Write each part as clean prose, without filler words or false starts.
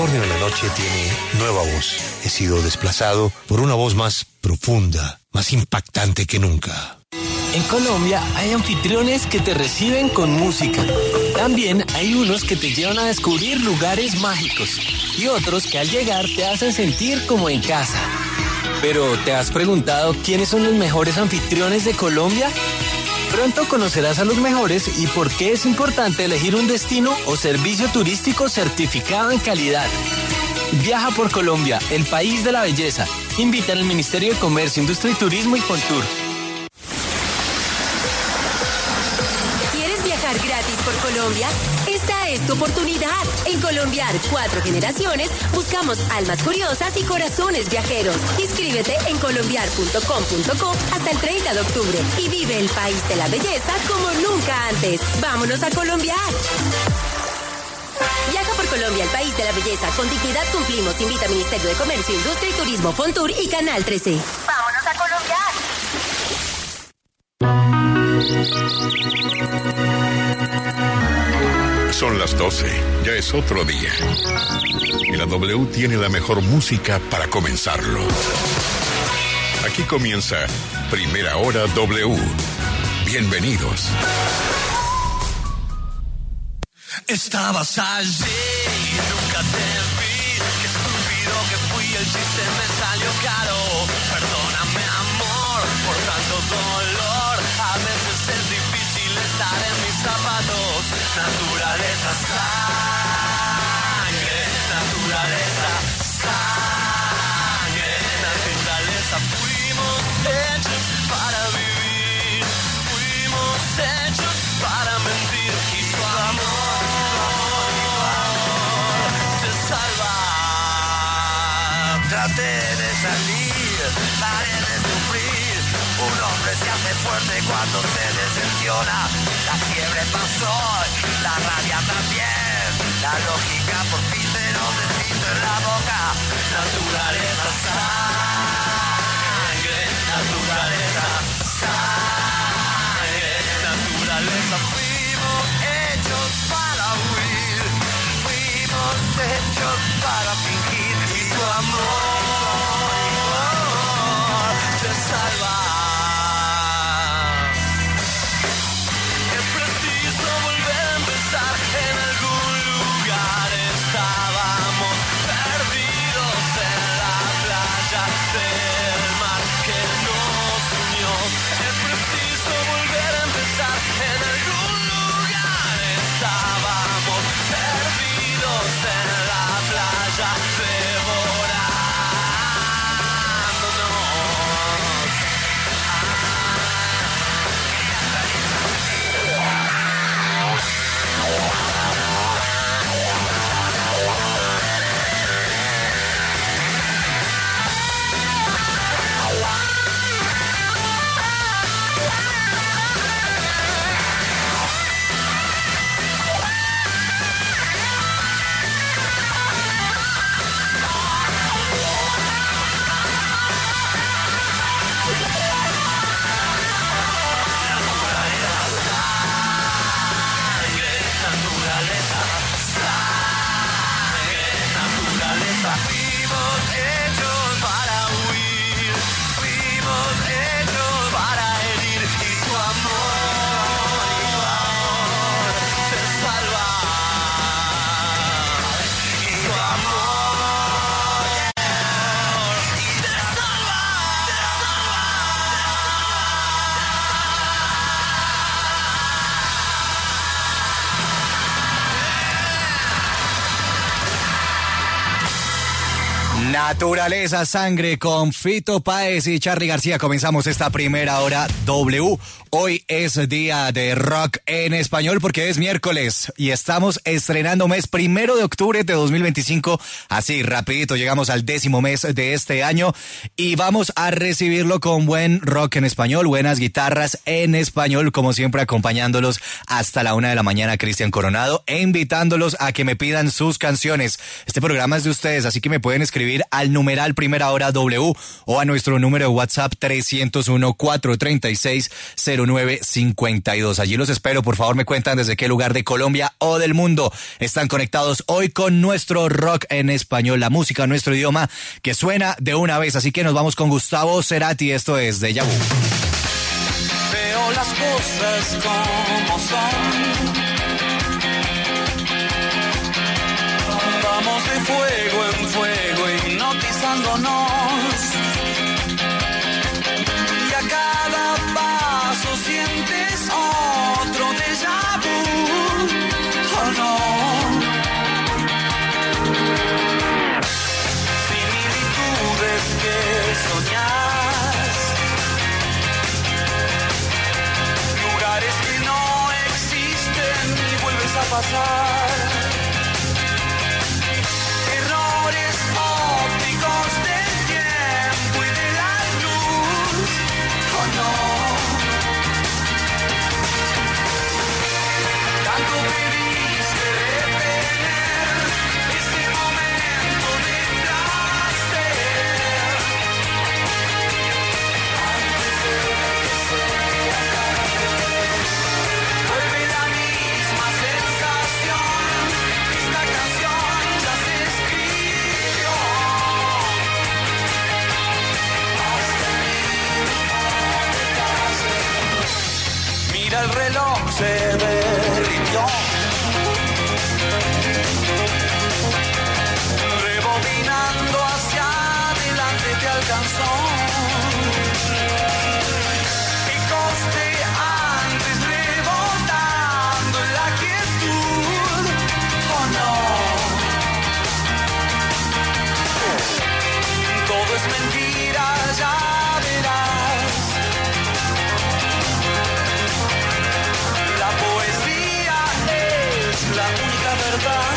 orden de la noche tiene nueva voz. He sido desplazado por una voz más profunda, más impactante que nunca. En Colombia hay anfitriones que te reciben con música. También hay unos que te llevan a descubrir lugares mágicos y otros que al llegar te hacen sentir como en casa. Pero, ¿te has preguntado quiénes son los mejores anfitriones de Colombia? Pronto conocerás a los mejores y por qué es importante elegir un destino o servicio turístico certificado en calidad. Viaja por Colombia, el país de la belleza. Invita al Ministerio de Comercio, Industria y Turismo y Fontur. ¿Quieres viajar gratis por Colombia? Esta es tu oportunidad. En Colombiar 4 generaciones buscamos almas curiosas y corazones viajeros. Inscríbete en colombiar.com.co hasta el 30 de octubre y vive el país de la belleza como nunca antes. ¡Vámonos a Colombiar! Viaja por Colombia, el país de la belleza. Con dignidad cumplimos. Invita Ministerio de Comercio, Industria y Turismo, Fontur y Canal 13. ¡Vámonos a Colombiar! Son las 12, ya es otro día. Y la W tiene la mejor música para comenzarlo. Aquí comienza Primera Hora W. Bienvenidos. Estabas allí y nunca te vi. Qué estúpido que fui, el chiste me salió caro. Perdóname, amor, por tanto dolor. A veces es difícil estar en mis zapatos. Naturaleza, sangre. Naturaleza, sangre. Naturaleza, fuimos hechos para vivir. Fuimos hechos para mentir. Y tu amor te salva. Traté de salir, paré de sufrir. Un hombre se hace fuerte cuando se decepciona. La fiebre pasó, la rabia también. La lógica por fin se nos deshizo en la boca. Naturaleza, sangre. Naturaleza, sangre. Naturaleza, fuimos hechos para huir. Fuimos hechos para fingir. Y tu amor te salva. Es preciso volver a empezar. En algún lugar estábamos perdidos en la playa del mar que nos unió. Es preciso volver a empezar. En algún lugar estábamos perdidos en la playa devorándonos. Fuimos hechos para huir, fuimos hechos para herir. Y tu amor te salva. Y tu amor te salva, te salva. Naturaleza, sangre con Fito Páez y Charly García. Comenzamos esta primera hora W. Hoy es día de rock en español porque es miércoles y estamos estrenando mes 1 de octubre de 2025. Así, rapidito, llegamos al 10º mes de este año y vamos a recibirlo con buen rock en español, buenas guitarras en español, como siempre acompañándolos hasta la 1 de la mañana, Cristian Coronado, e invitándolos a que me pidan sus canciones. Este programa es de ustedes, así que me pueden escribir escribir al numeral Primera Hora W o a nuestro número de WhatsApp 301-436-0952. Allí los espero, por favor me cuentan desde qué lugar de Colombia o del mundo están conectados hoy con nuestro rock en español, la música en nuestro idioma que suena de una vez. Así que nos vamos con Gustavo Cerati, esto es Deja Vu. Veo las cosas como son. Vamos de fuego en fuego hipnotizándonos. Y a cada paso sientes otro déjà vu. Oh no. Similitudes que soñás. Lugares que no existen y vuelves a pasar. Errores ópticos del tiempo y de la luz. Oh no. Tanto pediste detener ese momento de placer. Antes de que se acabe, vuelve la misma sensación. Esta canción ya se escribió. Hasta el mínimo detalle. Mira el reloj, se derritió. Rebobinando hacia adelante te alcanzó. Picoste antes rebotando en la quietud. Oh no. Todo es mentira, ya verás. La poesía es la única verdad.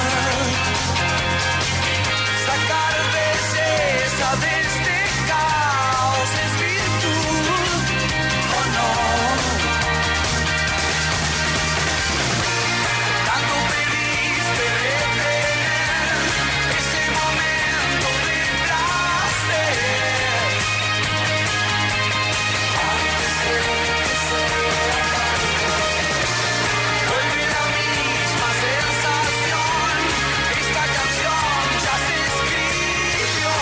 Sacar belleza de este caos es virtud. Oh no. Tanto pediste detener ese momento de placer. Antes de que se acabe, vuelve la misma sensación. Esta canción ya se escribió.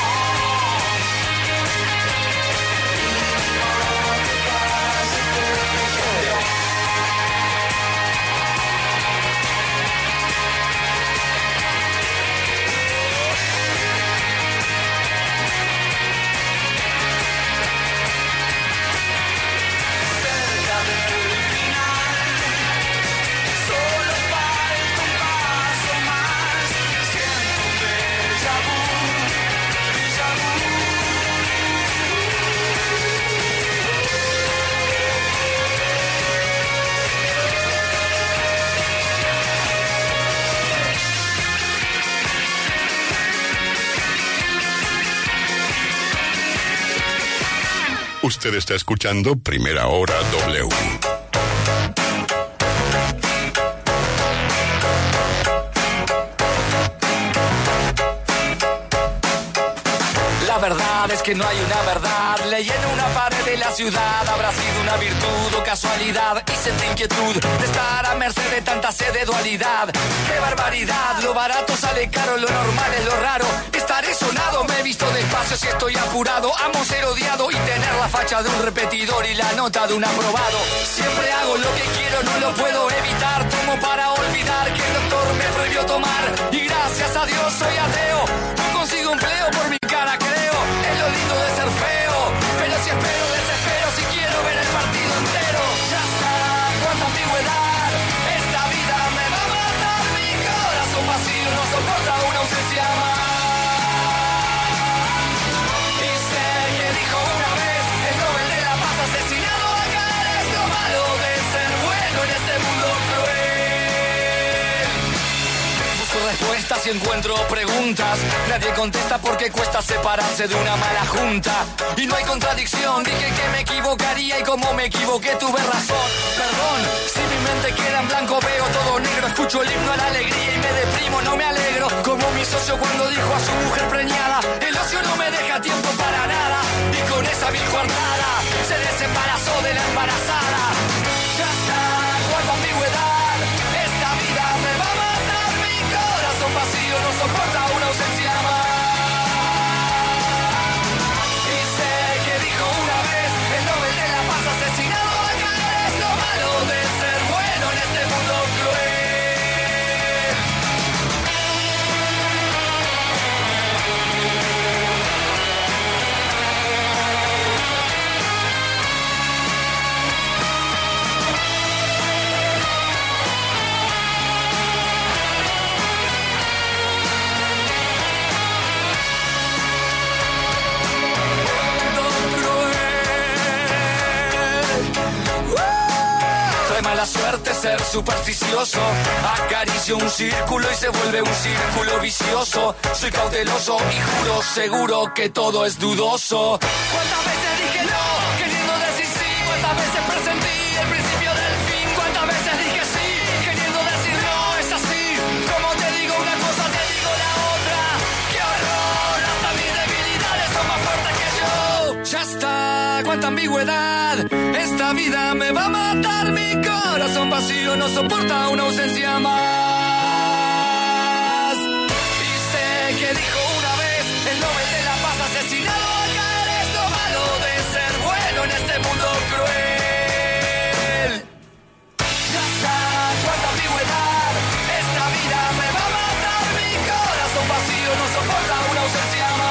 Cerca del final, solo falta un paso más. Siento un déjà vu, déjà vu. Usted está escuchando Primera Hora W. La verdad es que no hay una verdad. Leí en una pared de la ciudad. Habrá sido una virtud o casualidad. Y sentí inquietud de estar a merced de tanta sed de dualidad. ¡Qué barbaridad! Lo barato sale caro, lo normal es lo raro. Estaré sonado, me he visto despacio si estoy apurado. Amo ser odiado y tener la facha de un repetidor y la nota de un aprobado. Siempre hago lo que quiero, no lo puedo evitar. Tomo para olvidar que el doctor me prohibió tomar. Y gracias a Dios soy ateo. No consigo empleo por mi cara, creo. Es lo lindo de ser feo. Pero si espero, desespero si quiero ver el partido entero. Ya está, cuánta ambigüedad. Esta vida me va a matar. Mi corazón vacío no soporta una ausencia más. Y sé que dijo una vez el Nobel de la Paz asesinado acá. Es lo malo de ser bueno en este mundo cruel. Busco respuestas y encuentro preguntas. Nadie contesta porque cuesta separarse de una mala junta. Y no hay contradicción, dije que me equivocaría y como me equivoqué tuve razón. Perdón, si mi mente queda en blanco veo todo negro. Escucho el himno a la alegría y me deprimo, no me alegro. Como mi socio cuando dijo a su mujer preñada: suerte ser supersticioso. Acaricio un círculo y se vuelve un círculo vicioso. Soy cauteloso y juro seguro que todo es dudoso. ¿Cuántas veces dije no, queriendo decir sí? ¿Cuántas veces presentí el principio del fin? ¿Cuántas veces dije sí, queriendo decir no? Es así, como te digo una cosa, te digo la otra. ¡Qué horror! Hasta mis debilidades son más fuertes que yo. Ya está, cuánta ambigüedad. Esta vida me va a matar, mi corazón vacío no soporta una ausencia más. Y sé que dijo una vez el Nobel de la Paz asesinado a caer. Es lo malo de ser bueno en este mundo cruel. Ya está, cuánta ambigüedad. Esta vida me va a matar, mi corazón vacío no soporta una ausencia más.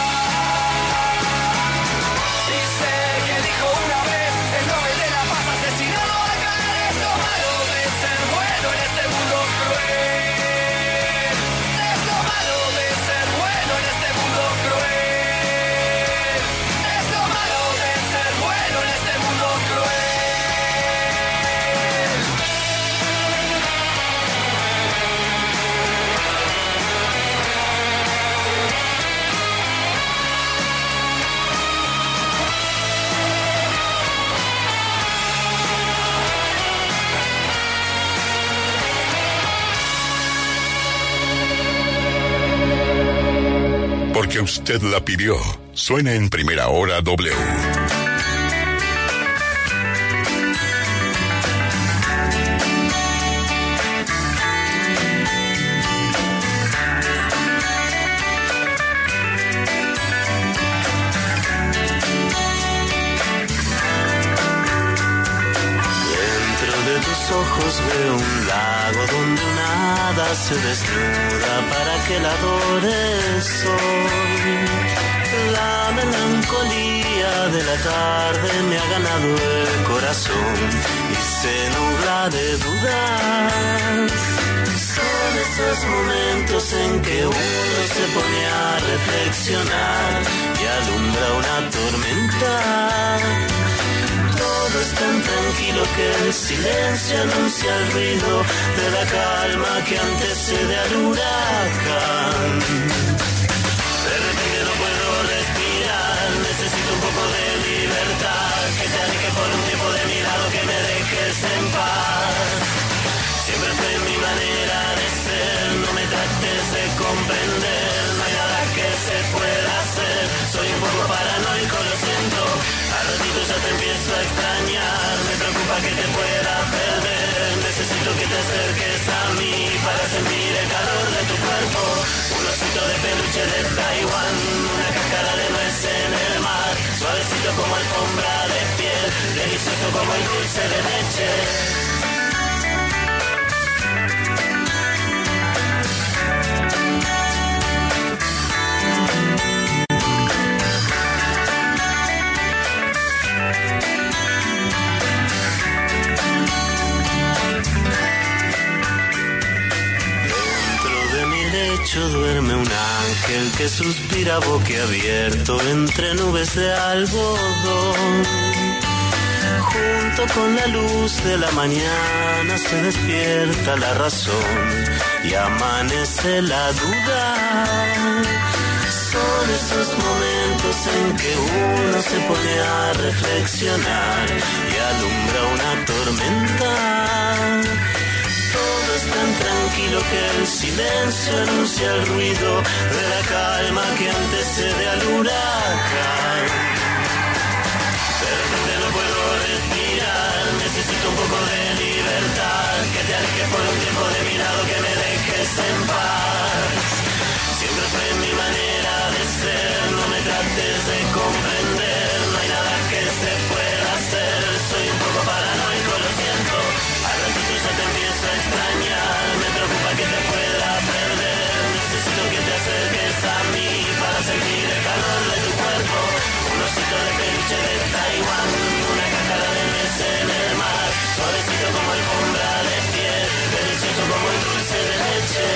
Porque usted la pidió. Suena en Primera Hora W. Ojos veo un lago donde una hada se desnuda para que la adores hoy. La melancolía de la tarde me ha ganado el corazón y se nubla de dudas. Son esos momentos en que uno se pone a reflexionar y alumbra una tormenta. Todo es tan tranquilo que el silencio anuncia el ruido de la calma que antecede al huracán. De repente no puedo respirar, necesito un poco de libertad. Que te aleje por un tiempo de mi lado, que me dejes en paz. Siempre fue mi manera de ser, no me trates de comprender. No hay nada que se pueda hacer, soy un poco paranoico, lo siento. A ratito ya te empiezo a extrañar, me preocupa que te pueda perder. Necesito que te acerques a mí para sentir el calor de tu cuerpo. Un osito de peluche de Taiwán, una cáscara de nuez en el mar. Suavecito como alfombra de piel, delicioso como el dulce de leche. Duerme un ángel que suspira boquiabierto entre nubes de algodón. Junto con la luz de la mañana se despierta la razón y amanece la duda. Son esos momentos en que uno se pone a reflexionar y alumbra una tormenta. Todo es tan tranquilo que el silencio anuncia el ruido de la calma que antecede al huracán. De repente no puedo respirar, necesito un poco de libertad. Que te alejes por un tiempo de mi lado, que me dejes en paz. Siempre fue mi manera de ser, no me trates de comprender. No hay nada que se pueda hacer, soy un poco paranoico, lo siento. Al ratito ya te empiezo a extrañar, me preocupa que te pueda perder. Necesito que te acerques a mí para sentir el calor de tu cuerpo. Un osito de peluche de Taiwán, una cáscara de nuez en el mar. Suavecito como alfombra de piel, delicioso como el dulce de leche.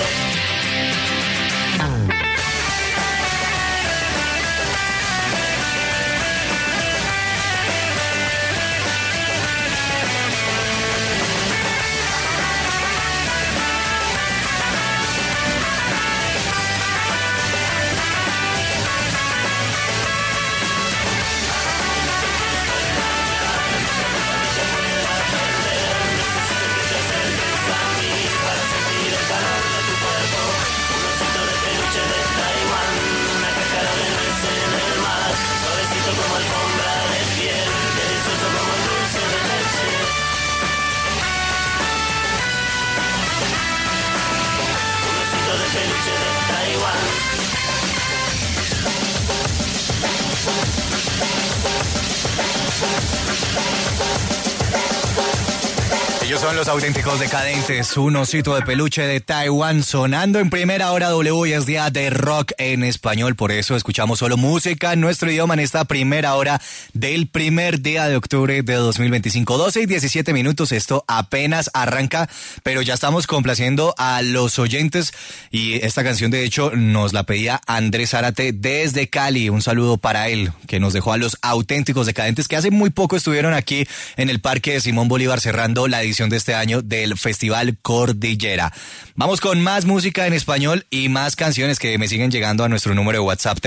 Ellos son los auténticos decadentes, un osito de peluche de Taiwán sonando en primera hora W y es día de rock en español, por eso escuchamos solo música en nuestro idioma en esta primera hora del primer día de octubre de 2025. 12 y 17 minutos, esto apenas arranca, pero ya estamos complaciendo a los oyentes y esta canción de hecho nos la pedía Andrés Zárate desde Cali, un saludo para él, que nos dejó a los auténticos decadentes que hace muy poco estuvieron aquí en el Parque de Simón Bolívar cerrando la edición de este año del Festival Cordillera. Vamos con más música en español y más canciones que me siguen llegando a nuestro número de WhatsApp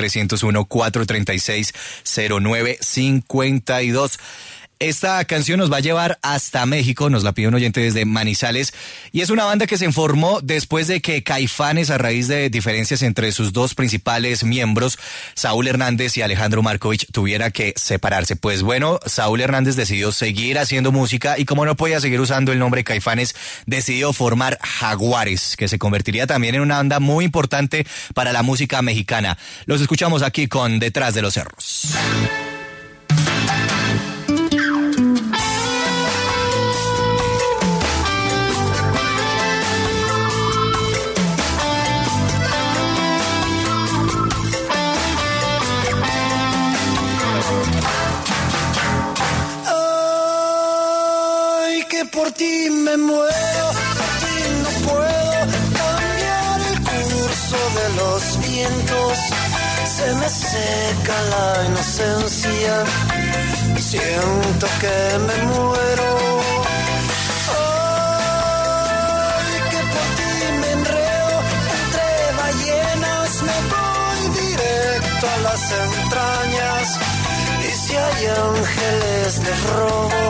301-436-0952. Esta canción nos va a llevar hasta México, nos la pide un oyente desde Manizales, y es una banda que se formó después de que Caifanes, a raíz de diferencias entre sus dos principales miembros, Saúl Hernández y Alejandro Markovich, tuviera que separarse. Pues bueno, Saúl Hernández decidió seguir haciendo música y como no podía seguir usando el nombre Caifanes, decidió formar Jaguares, que se convertiría también en una banda muy importante para la música mexicana. Los escuchamos aquí con Detrás de los Cerros. Por ti me muero, por ti no puedo cambiar el curso de los vientos. Se me seca la inocencia, siento que me muero. Ay, que por ti me enredo entre ballenas, me voy directo a las entrañas. Y si hay ángeles les robo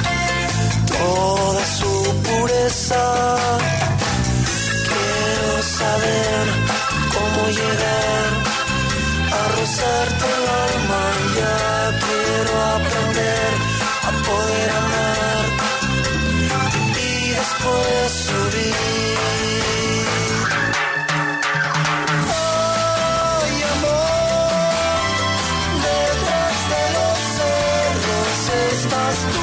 toda su pureza. Quiero saber cómo llegar a rozarte el alma. Ya quiero aprender a poder amar y después subir. Ay, amor, detrás de los cerros estás tú.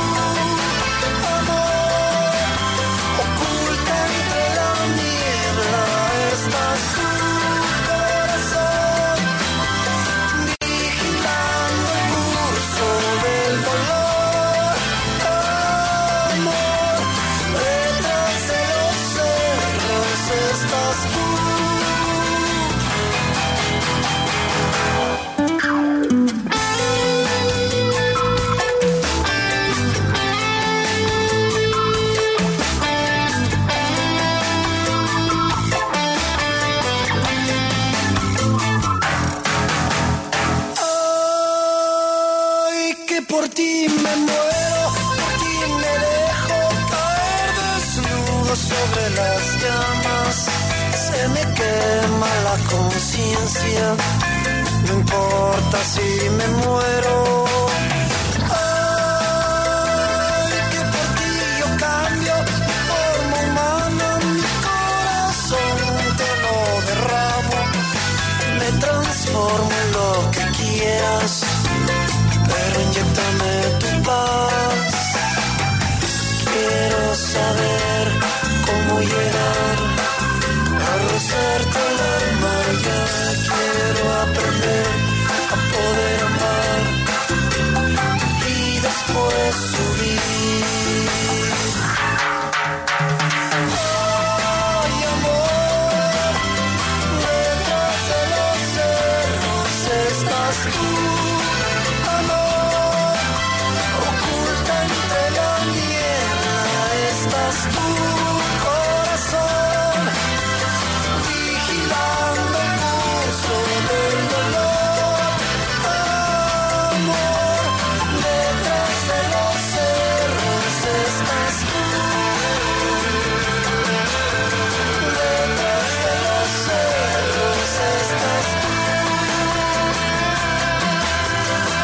Por ti me muero, por ti me dejo caer desnudo sobre las llamas. Se me quema la conciencia, no importa si me muero. Ay, que por ti yo cambio mi forma humana, mi corazón te lo derramo. Me transformo en lo que quieras, pero inyéctame tu paz. Quiero saber cómo llegar a rozarte el alma. Ya quiero aprender a poder amar y después subir. Ay, amor, detrás de los cerros estás tú. Tu corazón vigilando el curso del dolor. Amor, detrás de los cerros estás tú. Detrás de los cerros estás tú.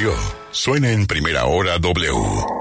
murió. Suena en Primera Hora W.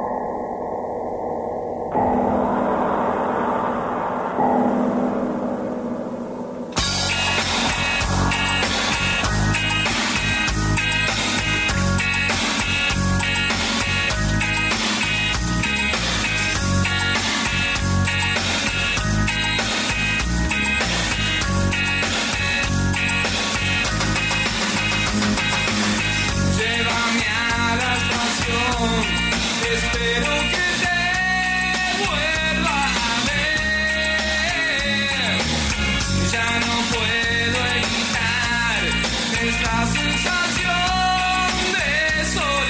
Llévame a la estación, espero que te vuelva a ver. Ya no puedo evitar esta sensación de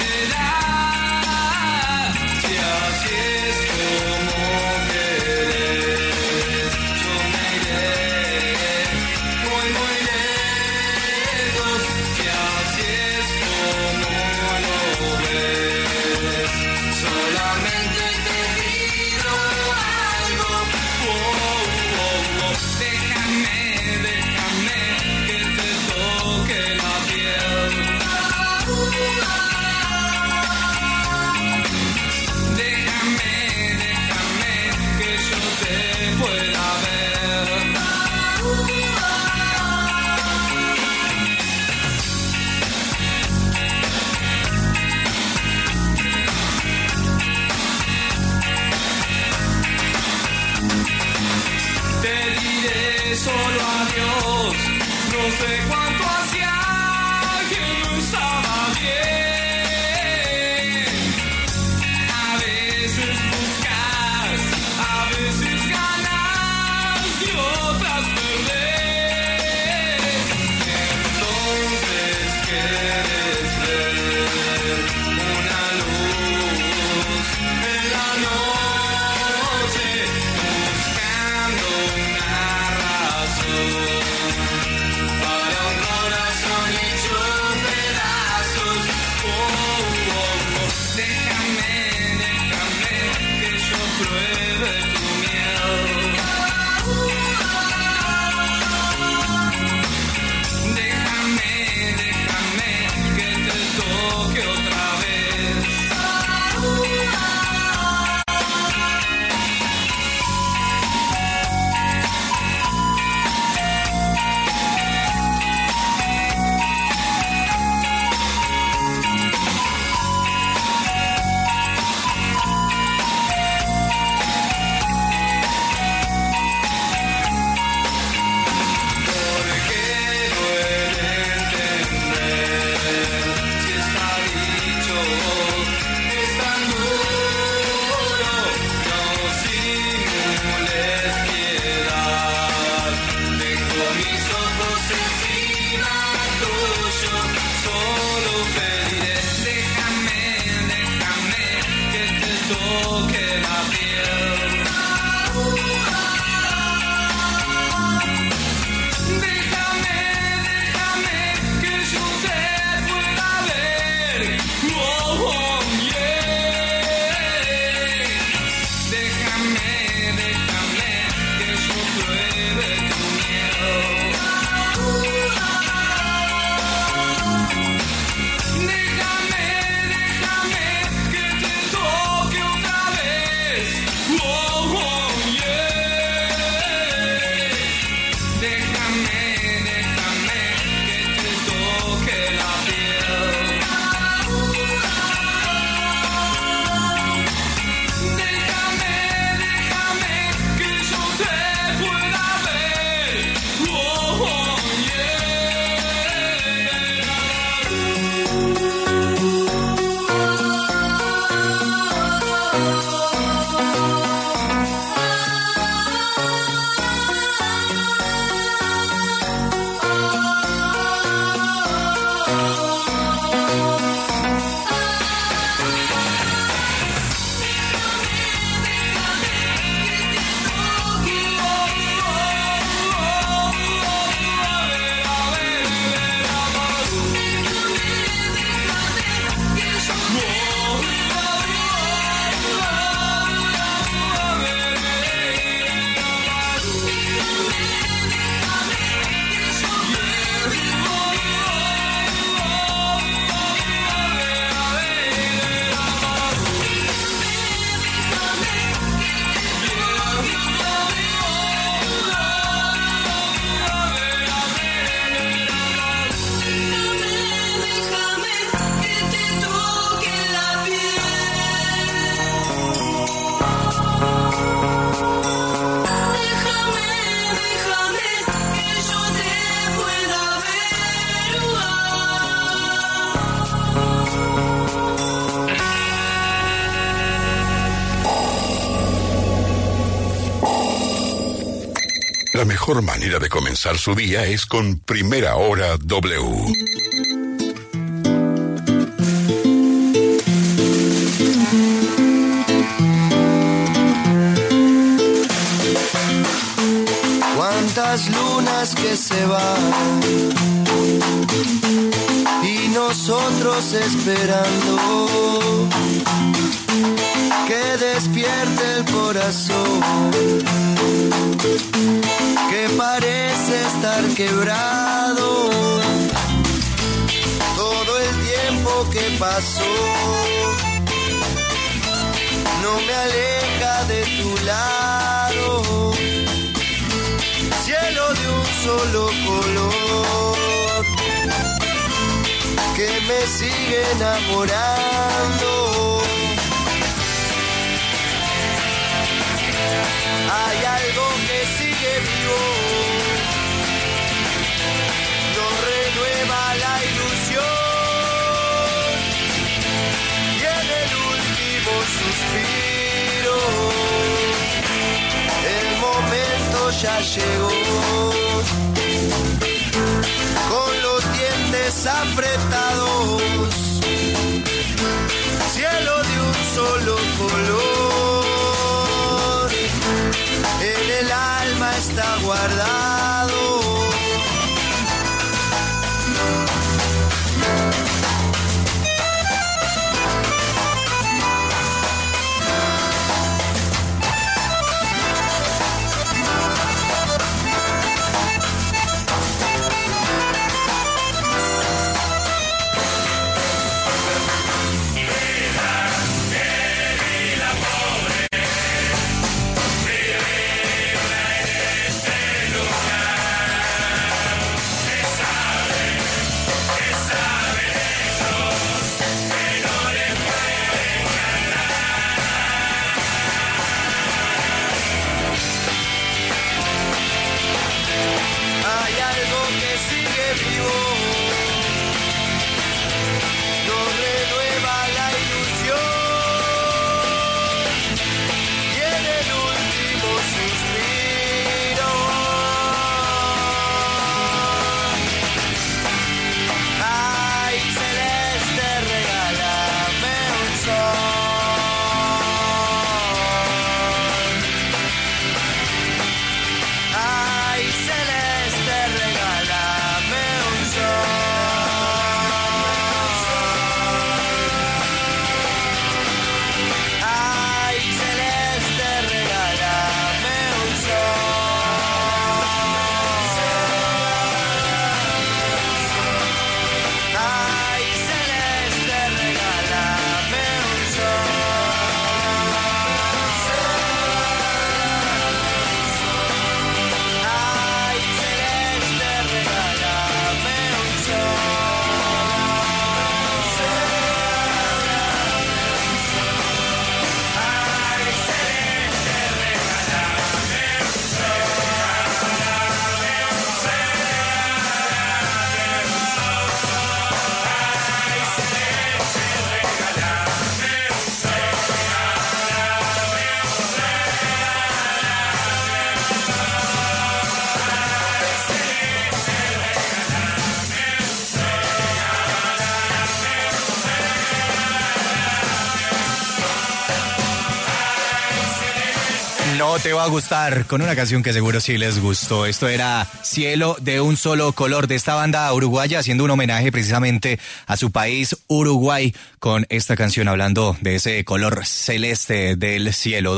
soledad. Si así es como querés, yo me iré muy, muy lejos. Si así es como lo ves, solamente te pido algo. Déjame que te toque la piel. Déjame que yo te pueda ver. Te diré solo adiós, no sé cuánto hacía que no estaba bien. A veces buscas, a veces ganas y otras perdés. Entonces quieres ver una luz en la noche, buscando una razón para un corazón hecho pedazos. Déjame que yo pruebe tu miel. Déjame que te toque otra vez. Porque duele entender si está dicho, es tan duro. No simules piedad. Tengo mis ojos encima tuyo, solo pediré. Déjame que te toque la piel. Déjame que yo te pueda ver. Oh, yeah. Déjame que yo pruebe tu miel. Déjame que te toque otra vez. Oh, La mejor manera de comenzar su día es con Primera Hora W. Cuántas lunas que se van y nosotros esperando que despierte el corazón que parece estar quebrado. Todo el tiempo que pasó no me aleja de tu lado. Cielo de un solo color que me sigue enamorando. Hay algo que sigue vivo, nos renueva la ilusión y en el último suspiro el momento ya llegó. Con los dientes apretados, cielo de un solo color, en el alma está guardado. No te va a gustar, con una canción que seguro sí les gustó. Esto era Cielo de un solo color, de esta banda uruguaya, haciendo un homenaje precisamente a su país, Uruguay, con esta canción hablando de ese color celeste del cielo.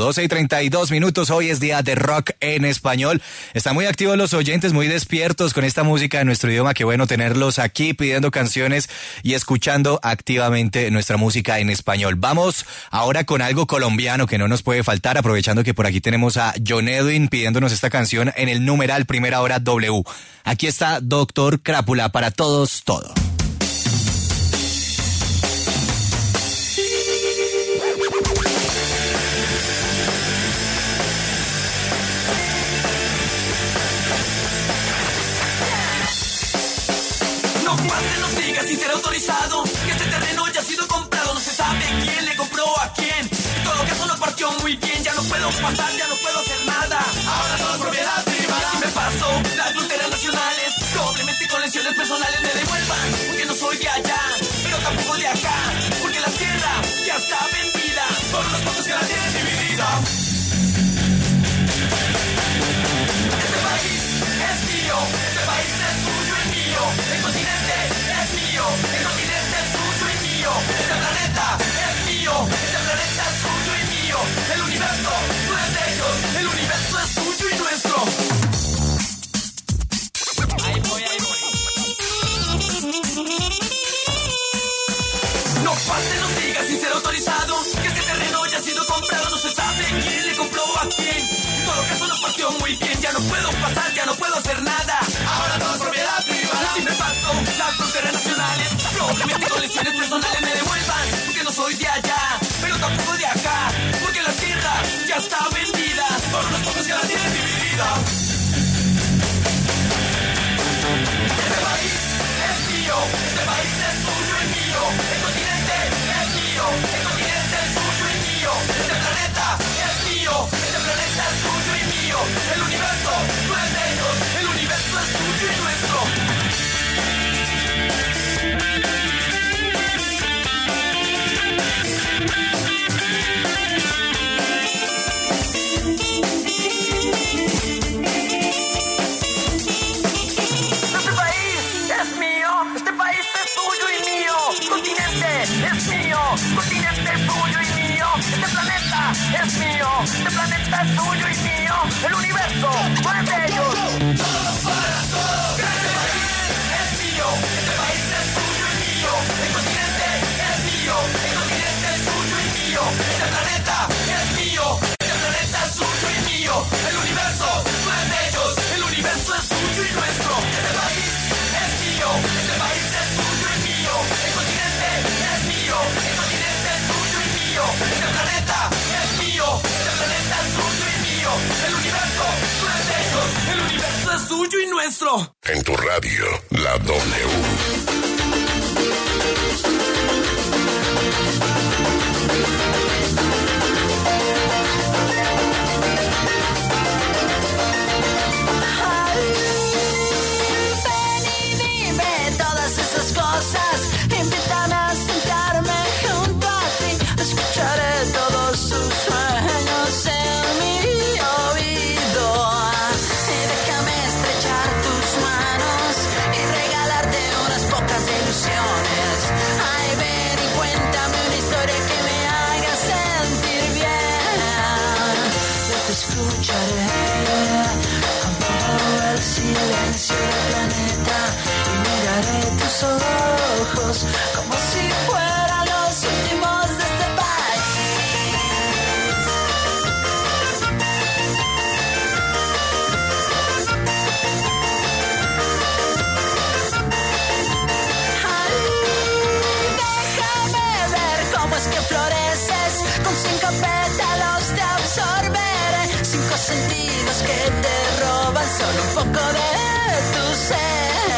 12:32, hoy es día de rock en español. Están muy activos los oyentes, muy despiertos con esta música de nuestro idioma. Qué bueno tenerlos aquí pidiendo canciones y escuchando activamente nuestra música en español. Vamos ahora con algo colombiano que no nos puede faltar, aprovechando que por aquí tenemos a John Edwin pidiéndonos esta canción en el numeral Primera Hora W. Aquí está Doctor Crápula, para todos, todo. No pasen los digas sin ser autorizado, que este terreno ya ha sido comprado, no se sabe quién le compró a quién. En todo caso no partió muy bien, ya no puedo pasar, ya no puedo hacer nada. Ahora todo es propiedad privada. paso las fronteras nacionales, probablemente con lesiones personales me devuelvan, porque no soy de allá, pero tampoco de acá, porque la tierra ya está vendida por unos pocos que la tienen dividida. Este país es mío, este país es tuyo y mío, el continente es mío, el continente es tuyo y mío, este planeta es mío, este planeta es tuyo y mío, el universo no es de ellos, el universo es tuyo y nuestro. Ahí voy. No pasen los digas sin ser autorizado, que este terreno ya ha sido comprado, no se sabe quién le compró a quién. En todo caso nos partió muy bien, ya no puedo pasar, ya no puedo hacer nada. Ahora todo es propiedad privada. Si me paso las fronteras nacionales, probablemente con lesiones personales me devuelvan, porque no soy de allá, pero tampoco de acá, porque la tierra ya está vendida por unos pocos que la tienen dividida. Este país es mío, este país es tuyo y mío, el continente es mío, el continente es tuyo y mío, este planeta es mío, este planeta es tuyo y mío, el universo no es de ellos, el universo es tuyo y nuestro. Continente es tuyo y mío, este planeta es mío, este planeta es tuyo y mío, el universo no es de ellos. Todos para todos. Este país es mío, este país es tuyo y mío, el continente es mío, el continente es tuyo y mío, este planeta es mío, este planeta es tuyo y mío, el universo no es de ellos, el universo es tuyo y nuestro. Este país es mío, este país es tuyo y mío, el continente es mío, el continente es tuyo y mío, este planeta es mío, este planeta es tuyo y mío, el universo no es de ellos, el universo es tuyo y nuestro. En tu radio, la W. Invítame a sentarme junto a ti, escucharé todos tus sueños en mi oído y déjame estrechar tus manos y regalarte unas pocas ilusiones. Ay, ven y cuéntame una historia que me haga sentir bien. Yo te escucharé con todo el silencio del planeta y miraré tus ojos como si fueran los últimos de este país. Ay, déjame ver cómo es que floreces, con 5 pétalos te absorberé, 5 sentidos que te roban solo un poco de tu ser.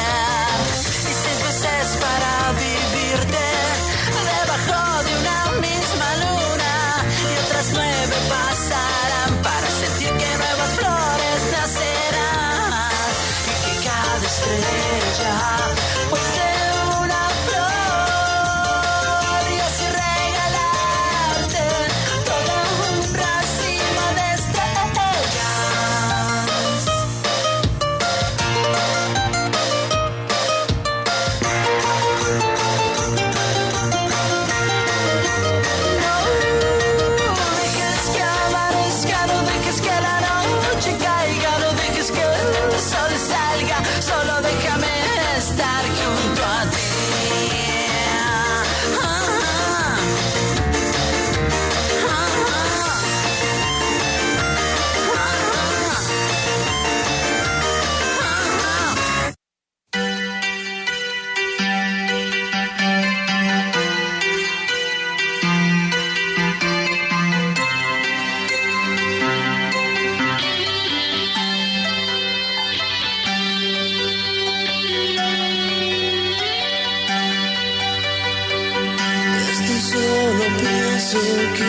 Para vivirte debajo de una misma luna y otras 9 pasarán para sentir que nuevas flores nacerán y que cada estrella posee una flor y así regalarte todo un racimo de estrellas. Solo déjame estar junto a ti. pienso que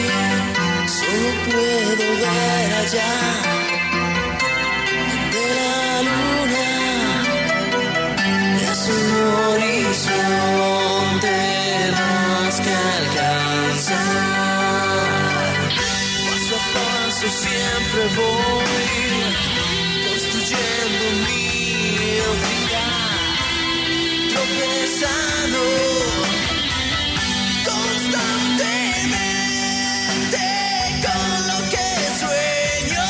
solo puedo ver allá, donde la Paso a paso siempre voy construyendo mi vida, tropezando constantemente con lo que sueño.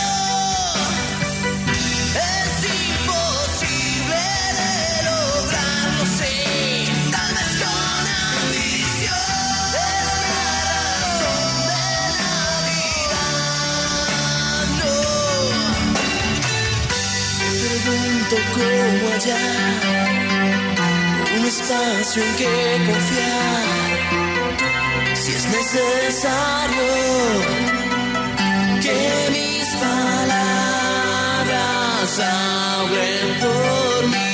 Es imposible de lograrlo, sé, tal vez con ambición. Es la razón de la vida. No, me pregunto cómo hallar un espacio en que confiar, si es necesario que mis palabras hablen por mí.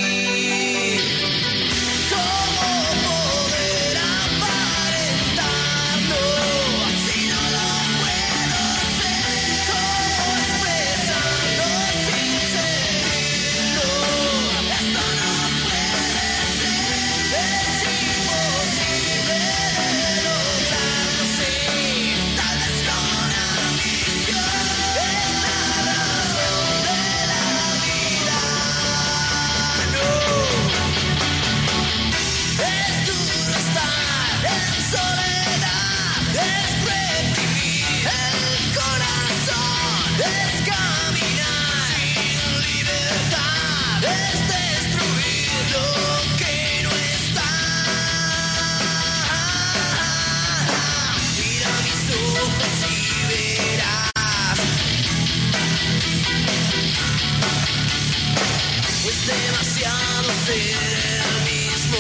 ¿Cómo poder aparentarlo si no lo puedo ser? ¿Cómo expresarlo sin sentirlo? Esto no puede ser, es imposible de lograrlo, sé, tal vez con ambición. Es la razón de la vida. No, es duro estar en soledad, es reprimir el corazón, es caminar sin libertad, es destruir lo que no está. Mira mis ojos y verás, pues demasiado ser el mismo.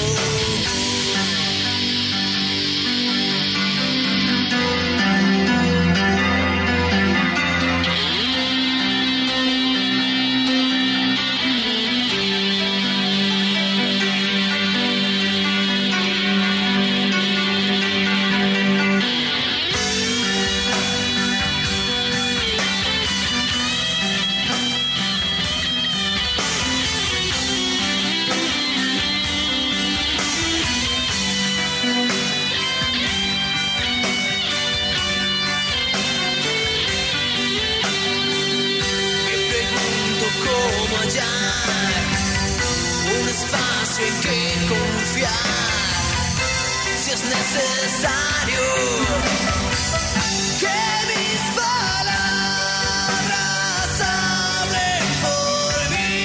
Me pregunto cómo hallar un espacio en que confiar, si es necesario que mis palabras hablen por mí.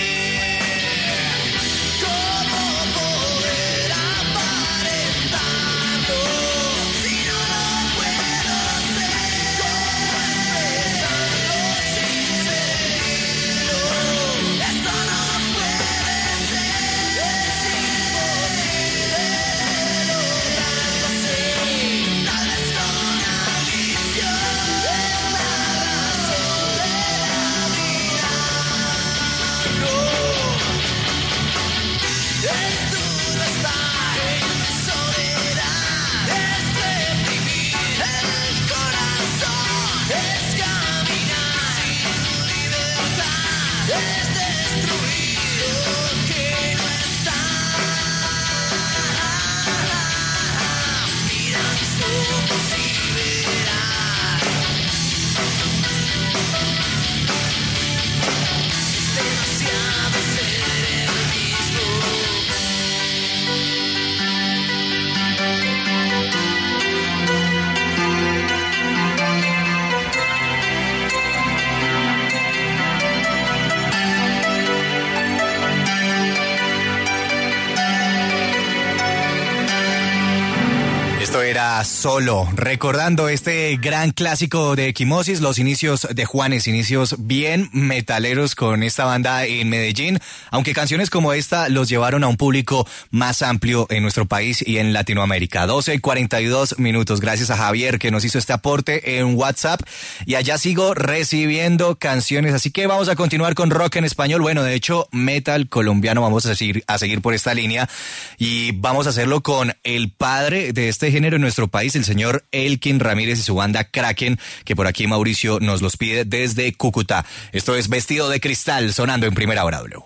¿Cómo poder aparentarlo si no lo puedo ser? ¿Cómo expresarlo sin sentirlo? Esto no puede ser, es imposible de lograrlo, sé, tal vez con ambición. Es la razón de la vida. No, es duro estar en soledad, es reprimir el corazón, es caminar sin libertad, es destruir lo que no está. Mira mis ojos y verás, es demasiado ser el mismo. Esto era Solo, recordando este gran clásico de Equimosis, los inicios de Juanes, inicios bien metaleros con esta banda en Medellín, aunque canciones como esta los llevaron a un público más amplio en nuestro país y en Latinoamérica. 12:42. Gracias a Javier que nos hizo este aporte en WhatsApp, y allá sigo recibiendo canciones, así que vamos a continuar con rock en español. Bueno, de hecho, metal colombiano vamos a seguir por esta línea, y vamos a hacerlo con el padre de este género en nuestro país, el señor Elkin Ramírez y su banda Kraken, que por aquí Mauricio nos los pide desde Cúcuta. Esto es Vestido de Cristal, sonando en Primera Hora W.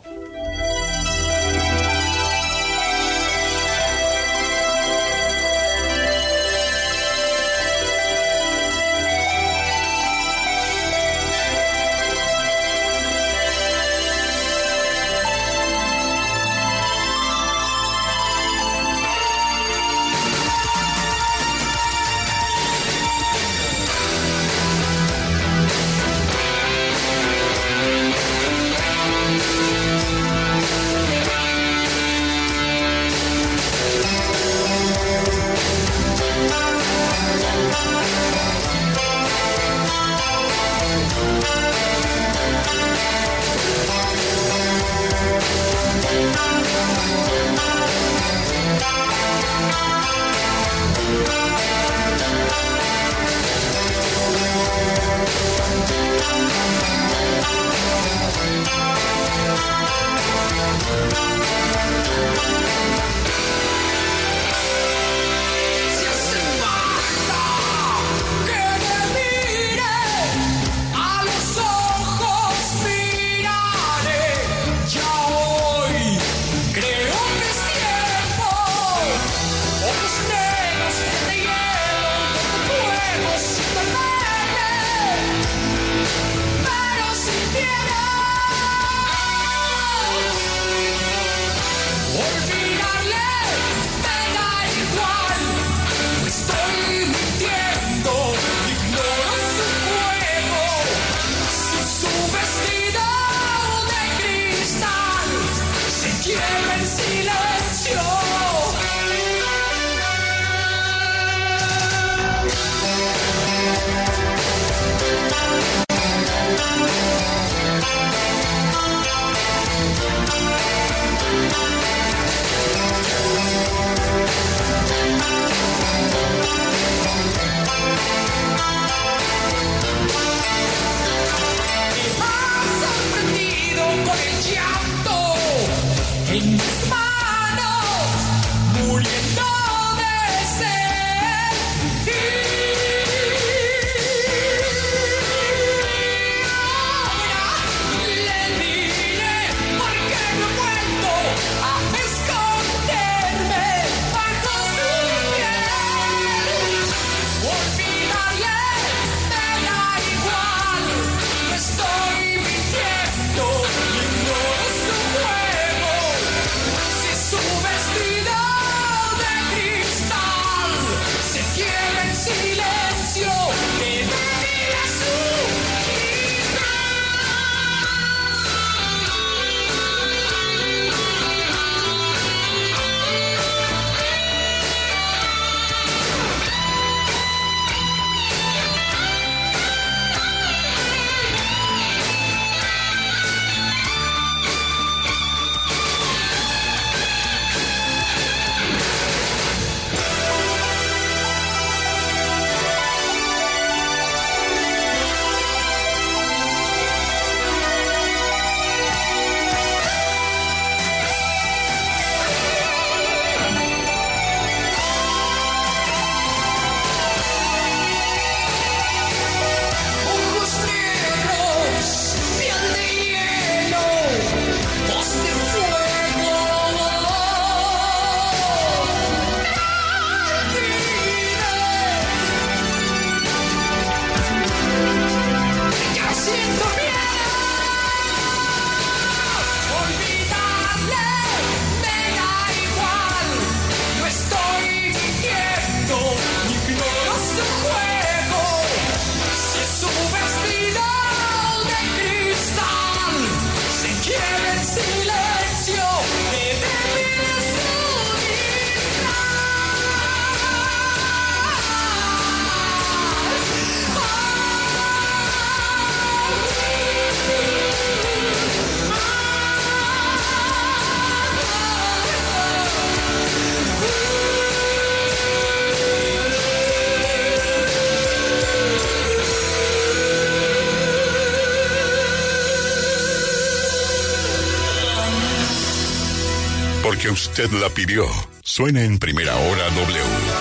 porque usted la pidió. Suena en Primera Hora W.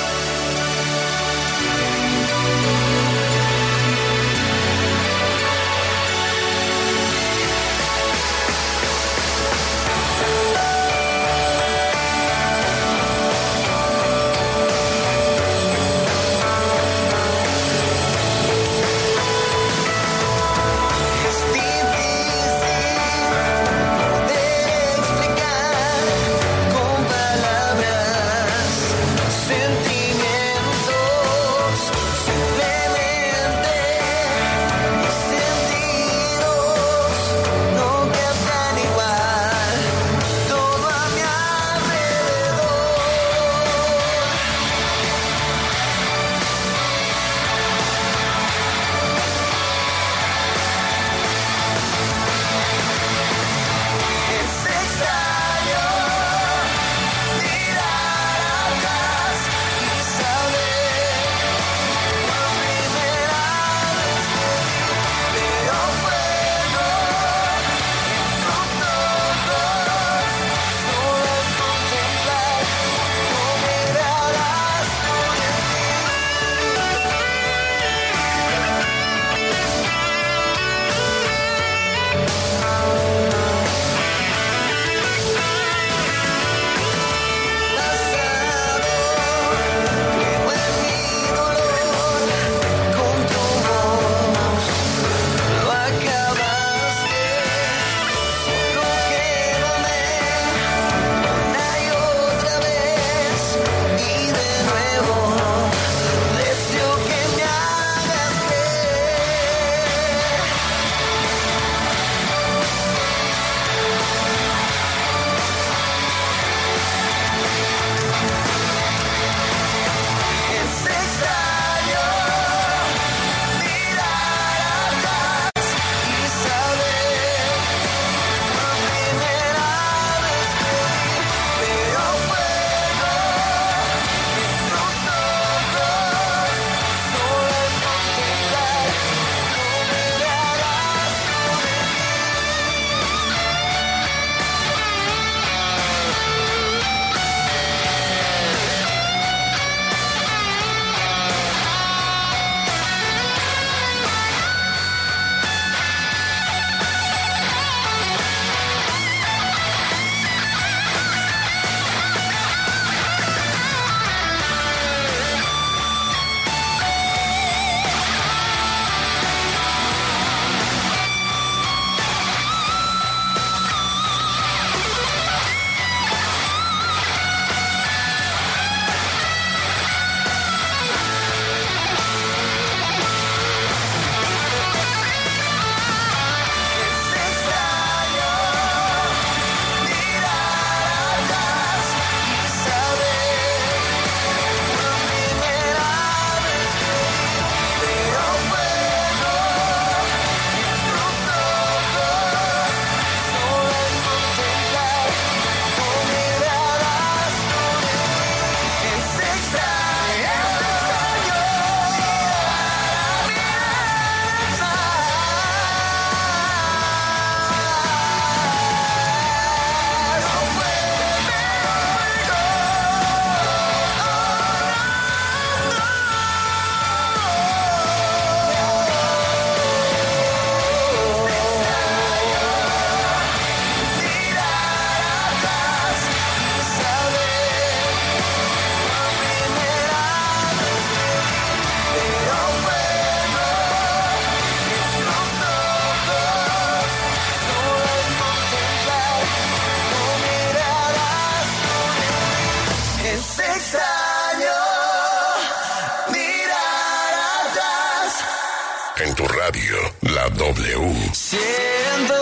En tu radio, la W. Siento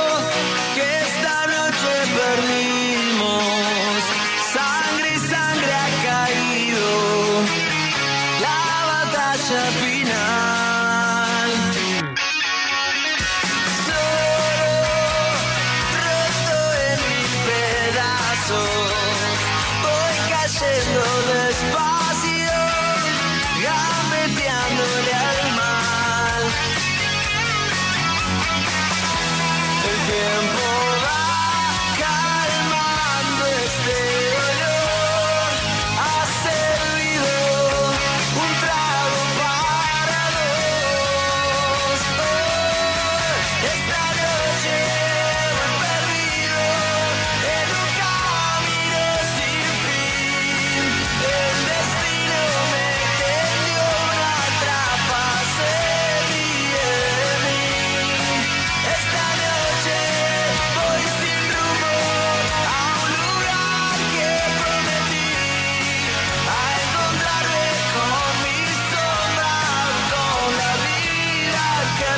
que esta noche perdimos. Sangre y sangre ha caído. La batalla final. Solo roto en mil pedazos. Voy cayendo despacio, gambeteándole al mar.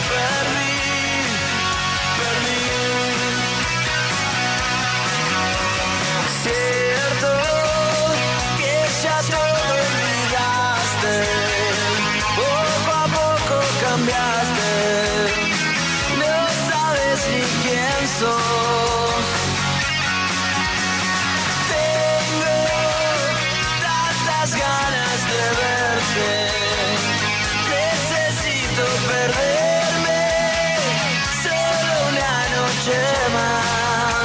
Cierto que ya todo olvidaste, poco a poco cambiaste, no sabes ni quién sos. Tengo tantas ganas de verte, necesito perderme solo una noche más.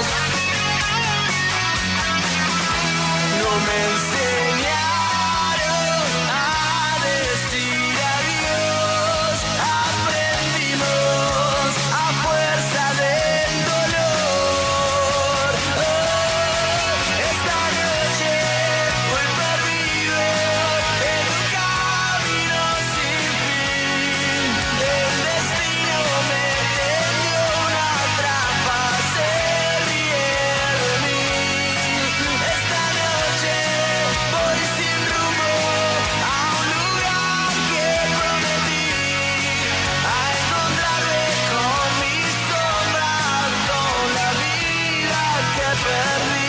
No me enseñaron a decir adiós, aprendimos a fuerza del dolor. Esta noche voy perdido en un camino sin fin. El destino me tendió una trampa, se ríe de mí. Esta noche voy sin rumbo a un lugar que prometí, a encontrarme con mi sombra, con la vida que perdí.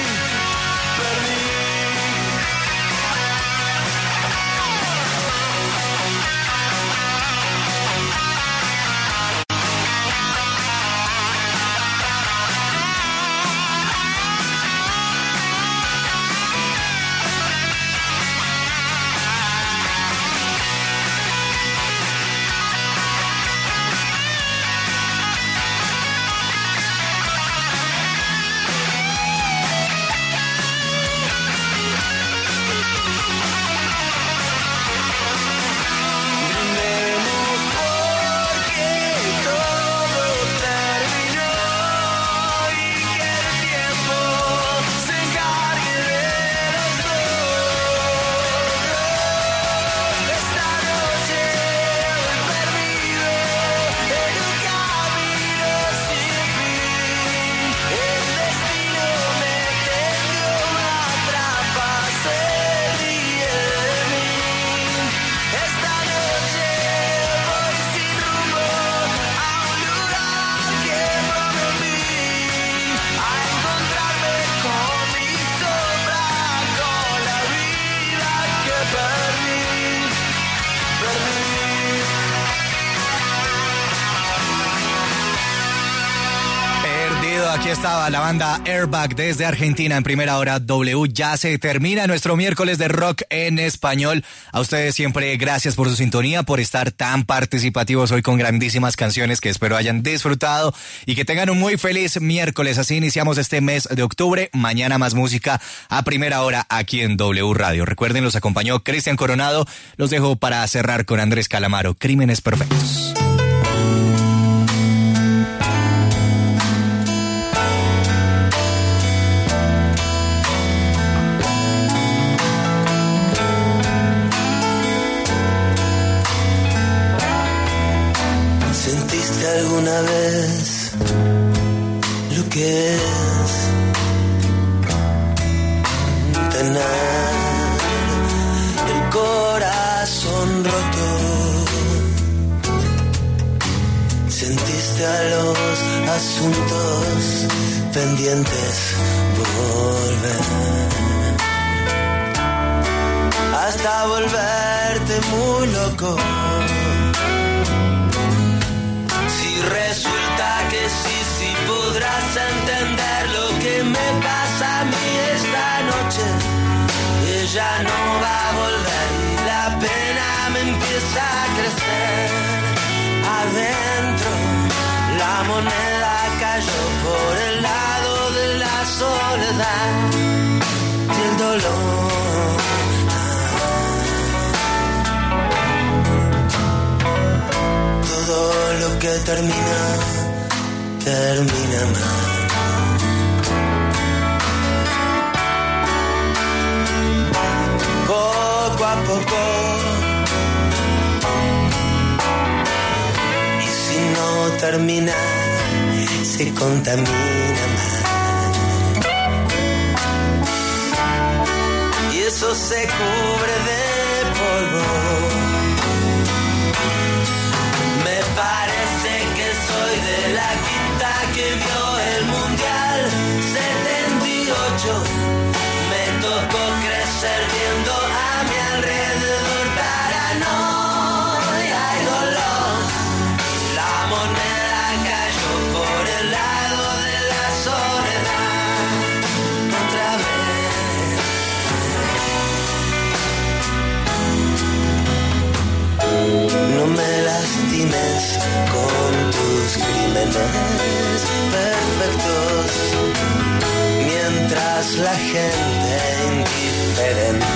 Brindemos porque todo terminó y que el tiempo se encargue de los dos. Esta noche voy perdido en un camino sin fin. El destino me tendió una trampa, se ríe de mí. Esta noche voy sin rumbo a un lugar que prometí, a encontrarme con mi sombra, con la vida que perdí. Perdido, aquí estaba la banda Airbag desde Argentina en primera hora W. Ya se termina nuestro miércoles de rock en español. A ustedes siempre gracias por su sintonía, por estar tan participativos hoy con grandísimas canciones que espero hayan disfrutado y que tengan un muy feliz miércoles. Así iniciamos este mes de octubre. Mañana más música a primera hora aquí en W Radio. Recuerden, los acompañó Cristian Coronado. Los dejo para cerrar con Andrés Calamaro, Crímenes Perfectos. ¿Sentiste alguna vez lo que es tener el corazón roto? ¿Sentiste a los asuntos pendientes volver? Hasta volverte muy loco. Resulta que sí podrás entender lo que me pasa a mí esta noche. Ella no va a volver y la pena me empieza a crecer. Adentro la moneda cayó por el lado de la soledad y el dolor. Todo lo que termina, termina mal. Poco a poco, y si no termina, se contamina más. Y eso se cubre de polvo. Me parece perfectos, mientras la gente indiferente